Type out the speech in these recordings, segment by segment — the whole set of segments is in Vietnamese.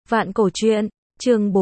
Vạn cổ truyện, chương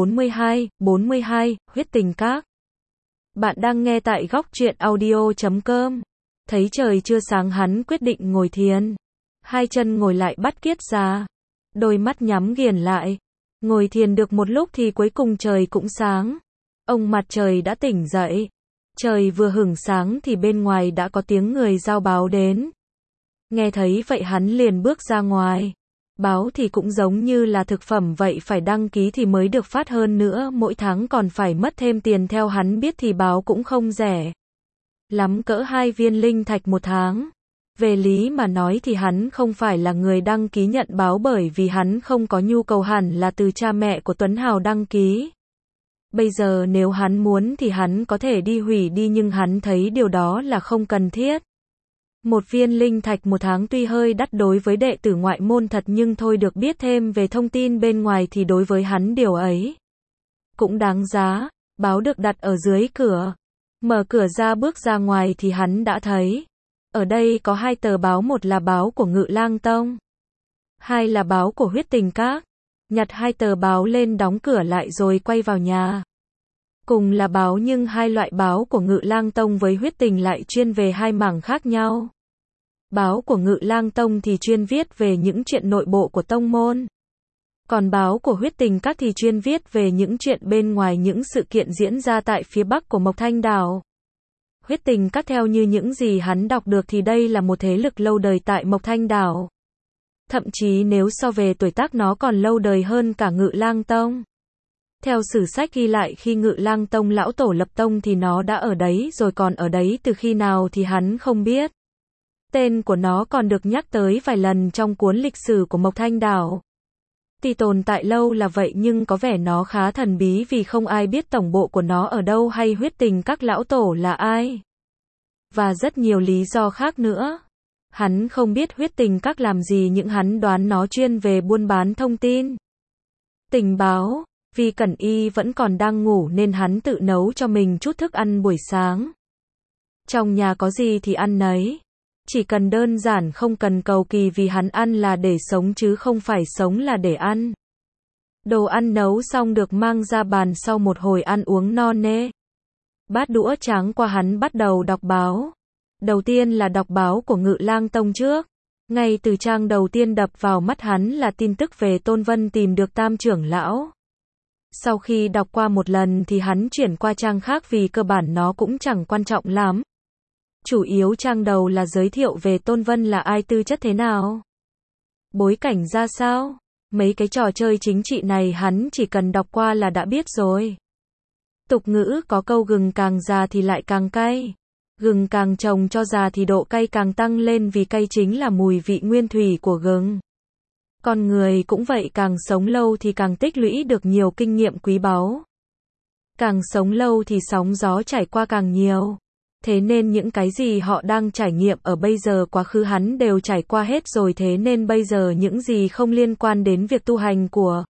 42, huyết tình các. Bạn đang nghe tại góc truyện audio.com. Thấy trời chưa sáng hắn quyết định ngồi thiền. Hai chân ngồi lại bắt kiết ra. Đôi mắt nhắm nghiền lại. Ngồi thiền được một lúc thì cuối cùng trời cũng sáng. Ông mặt trời đã tỉnh dậy. Trời vừa hửng sáng thì bên ngoài đã có tiếng người giao báo đến. Nghe thấy vậy hắn liền bước ra ngoài. Báo thì cũng giống như là thực phẩm vậy, phải đăng ký thì mới được phát, hơn nữa mỗi tháng còn phải mất thêm tiền, theo hắn biết thì báo cũng không rẻ. Lắm cỡ 2 viên linh thạch một tháng. Về lý mà nói thì hắn không phải là người đăng ký nhận báo, bởi vì hắn không có nhu cầu, hẳn là từ cha mẹ của Tuấn Hào đăng ký. Bây giờ nếu hắn muốn thì hắn có thể đi hủy đi, nhưng hắn thấy điều đó là không cần thiết. Một viên linh thạch một tháng tuy hơi đắt đối với đệ tử ngoại môn thật, nhưng thôi, được biết thêm về thông tin bên ngoài thì đối với hắn điều ấy cũng đáng giá. Báo được đặt ở dưới cửa. Mở cửa ra bước ra ngoài thì hắn đã thấy ở đây có 2 tờ báo, một là báo của Ngự Lang Tông, 2 là báo của Huyết Tình Các. Nhặt 2 tờ báo lên, đóng cửa lại rồi quay vào nhà. Cùng là báo nhưng 2 loại báo của Ngự Lang Tông với Huyết Tình lại chuyên về 2 mảng khác nhau. Báo của Ngự Lang Tông thì chuyên viết về những chuyện nội bộ của tông môn. Còn báo của Huyết Tình Các thì chuyên viết về những chuyện bên ngoài, những sự kiện diễn ra tại phía bắc của Mộc Thanh Đảo. Huyết Tình Các theo như những gì hắn đọc được thì đây là một thế lực lâu đời tại Mộc Thanh Đảo. Thậm chí nếu so về tuổi tác nó còn lâu đời hơn cả Ngự Lang Tông. Theo sử sách ghi lại, khi Ngự Lang Tông lão tổ lập tông thì nó đã ở đấy rồi, còn ở đấy từ khi nào thì hắn không biết. Tên của nó còn được nhắc tới vài lần trong cuốn lịch sử của Mộc Thanh Đảo. Tuy tồn tại lâu là vậy nhưng có vẻ nó khá thần bí, vì không ai biết tổng bộ của nó ở đâu hay Huyết Tình Các lão tổ là ai. Và rất nhiều lý do khác nữa. Hắn không biết Huyết Tình Các làm gì, nhưng hắn đoán nó chuyên về buôn bán thông tin, tình báo. Vì Cẩn Y vẫn còn đang ngủ nên hắn tự nấu cho mình chút thức ăn buổi sáng. Trong nhà có gì thì ăn nấy. Chỉ cần đơn giản, không cần cầu kỳ, vì hắn ăn là để sống chứ không phải sống là để ăn. Đồ ăn nấu xong được mang ra bàn sau một hồi ăn uống no nê. Bát đũa tráng qua, hắn bắt đầu đọc báo. Đầu tiên là đọc báo của Ngự Lang Tông trước. Ngay từ trang đầu tiên đập vào mắt hắn là tin tức về Tôn Vân tìm được Tam trưởng lão. Sau khi đọc qua một lần thì hắn chuyển qua trang khác, vì cơ bản nó cũng chẳng quan trọng lắm. Chủ yếu trang đầu là giới thiệu về Tôn Vân là ai, tư chất thế nào, bối cảnh ra sao. Mấy cái trò chơi chính trị này hắn chỉ cần đọc qua là đã biết rồi. Tục ngữ có câu gừng càng già thì lại càng cay. Gừng càng trồng cho già thì độ cay càng tăng lên, vì cay chính là mùi vị nguyên thủy của gừng. Con người cũng vậy, càng sống lâu thì càng tích lũy được nhiều kinh nghiệm quý báu. Càng sống lâu thì sóng gió trải qua càng nhiều. Thế nên những cái gì họ đang trải nghiệm ở bây giờ, quá khứ hắn đều trải qua hết rồi. Thế nên bây giờ những gì không liên quan đến việc tu hành của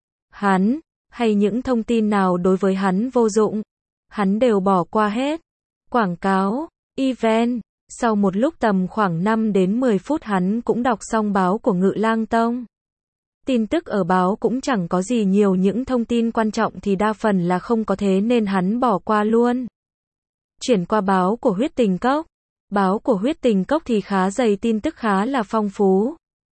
hắn, hay những thông tin nào đối với hắn vô dụng, hắn đều bỏ qua hết. Quảng cáo, event. Sau một lúc tầm khoảng 5 đến 10 phút hắn cũng đọc xong báo của Ngự Lang Tông. Tin tức ở báo cũng chẳng có gì nhiều, những thông tin quan trọng thì đa phần là không có, thế nên hắn bỏ qua luôn. Chuyển qua báo của Huyết Tình Cốc. Báo của Huyết Tình Cốc thì khá dày, tin tức khá là phong phú.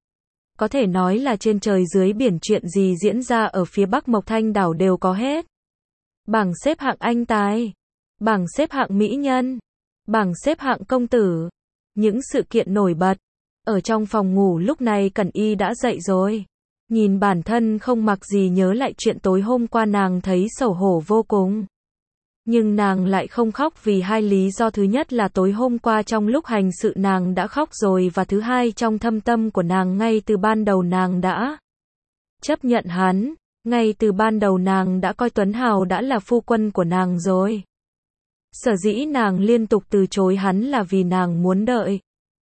Có thể nói là trên trời dưới biển, chuyện gì diễn ra ở phía bắc Mộc Thanh Đảo đều có hết. Bảng xếp hạng anh tài, bảng xếp hạng mỹ nhân, bảng xếp hạng công tử, những sự kiện nổi bật. Ở trong phòng ngủ lúc này Cẩn Y đã dậy rồi. Nhìn bản thân không mặc gì, nhớ lại chuyện tối hôm qua, nàng thấy xấu hổ vô cùng. Nhưng nàng lại không khóc vì 2 lý do. Thứ nhất là tối hôm qua trong lúc hành sự nàng đã khóc rồi, và thứ hai trong thâm tâm của nàng ngay từ ban đầu nàng đã chấp nhận hắn. Ngay từ ban đầu nàng đã coi Tuấn Hào đã là phu quân của nàng rồi. Sở dĩ nàng liên tục từ chối hắn là vì nàng muốn đợi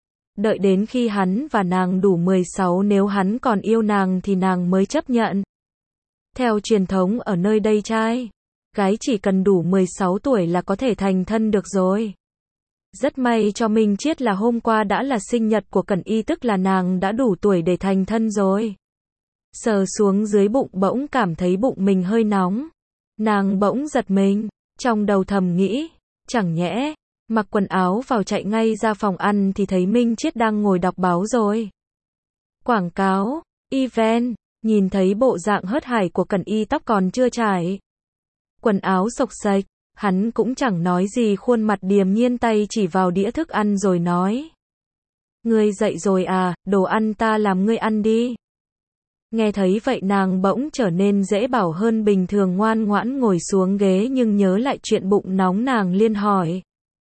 đến khi hắn và nàng đủ 16, nếu hắn còn yêu nàng thì nàng mới chấp nhận. Theo truyền thống ở nơi đây, trai gái chỉ cần đủ 16 tuổi là có thể thành thân được rồi. Rất may cho Minh Chiết là hôm qua đã là sinh nhật của Cẩn Y, tức là nàng đã đủ tuổi để thành thân rồi. Sờ xuống dưới bụng bỗng cảm thấy bụng mình hơi nóng. Nàng bỗng giật mình, trong đầu thầm nghĩ, chẳng nhẽ, mặc quần áo vào chạy ngay ra phòng ăn thì thấy Minh Chiết đang ngồi đọc báo rồi. Quảng cáo, event, nhìn thấy bộ dạng hớt hải của Cẩn Y tóc còn chưa chải. Quần áo xộc xệch, hắn cũng chẳng nói gì, khuôn mặt điềm nhiên tay chỉ vào đĩa thức ăn rồi nói. Ngươi dậy rồi à, đồ ăn ta làm ngươi ăn đi. Nghe thấy vậy nàng bỗng trở nên dễ bảo hơn bình thường, ngoan ngoãn ngồi xuống ghế, nhưng nhớ lại chuyện bụng nóng nàng liền hỏi.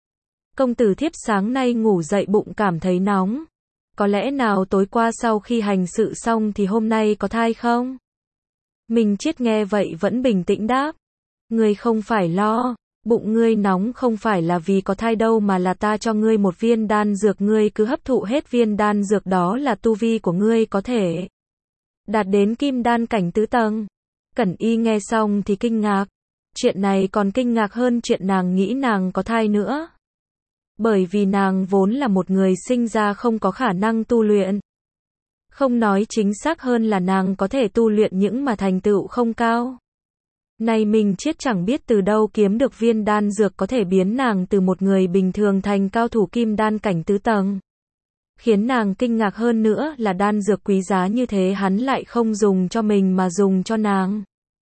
Công tử thiếp sáng nay ngủ dậy bụng cảm thấy nóng. Có lẽ nào tối qua sau khi hành sự xong thì hôm nay có thai không? Minh Chiết nghe vậy vẫn bình tĩnh đáp. Ngươi không phải lo, bụng ngươi nóng không phải là vì có thai đâu, mà là ta cho ngươi một viên đan dược, ngươi cứ hấp thụ hết viên đan dược đó là tu vi của ngươi có thể đạt đến kim đan cảnh tứ tầng. Cẩn Y nghe xong thì kinh ngạc. Chuyện này còn kinh ngạc hơn chuyện nàng nghĩ nàng có thai nữa. Bởi vì nàng vốn là một người sinh ra không có khả năng tu luyện. Không nói chính xác hơn là nàng có thể tu luyện những mà thành tựu không cao. Nay Minh Chiết chẳng biết từ đâu kiếm được viên đan dược có thể biến nàng từ một người bình thường thành cao thủ kim đan cảnh tứ tầng. Khiến nàng kinh ngạc hơn nữa là đan dược quý giá như thế hắn lại không dùng cho mình mà dùng cho nàng.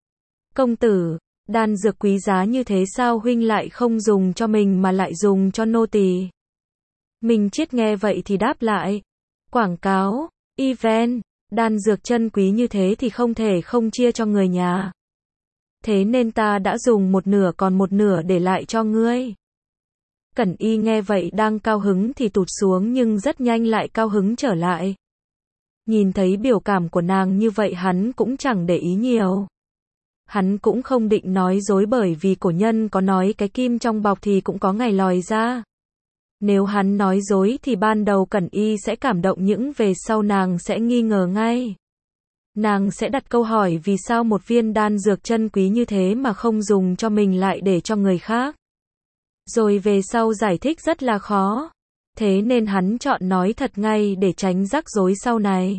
Công tử, đan dược quý giá như thế sao huynh lại không dùng cho mình mà lại dùng cho nô tỳ? Minh Chiết nghe vậy thì đáp lại. Quảng cáo, event, đan dược chân quý như thế thì không thể không chia cho người nhà. Thế nên ta đã dùng một nửa còn một nửa để lại cho ngươi. Cẩn Y nghe vậy đang cao hứng thì tụt xuống, nhưng rất nhanh lại cao hứng trở lại. Nhìn thấy biểu cảm của nàng như vậy hắn cũng chẳng để ý nhiều. Hắn cũng không định nói dối, bởi vì cổ nhân có nói cái kim trong bọc thì cũng có ngày lòi ra. Nếu hắn nói dối thì ban đầu Cẩn Y sẽ cảm động, nhưng về sau nàng sẽ nghi ngờ ngay. Nàng sẽ đặt câu hỏi vì sao một viên đan dược chân quý như thế mà không dùng cho mình lại để cho người khác. Rồi về sau giải thích rất là khó. Thế nên hắn chọn nói thật ngay để tránh rắc rối sau này.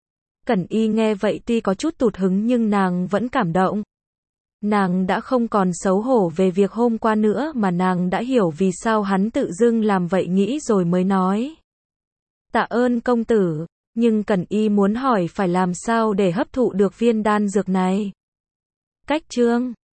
Cẩn Y nghe vậy tuy có chút tụt hứng nhưng nàng vẫn cảm động. Nàng đã không còn xấu hổ về việc hôm qua nữa mà nàng đã hiểu vì sao hắn tự dưng làm vậy, nghĩ rồi mới nói. Tạ ơn công tử, nhưng Cẩn Y muốn hỏi phải làm sao để hấp thụ được viên đan dược này. Cách chương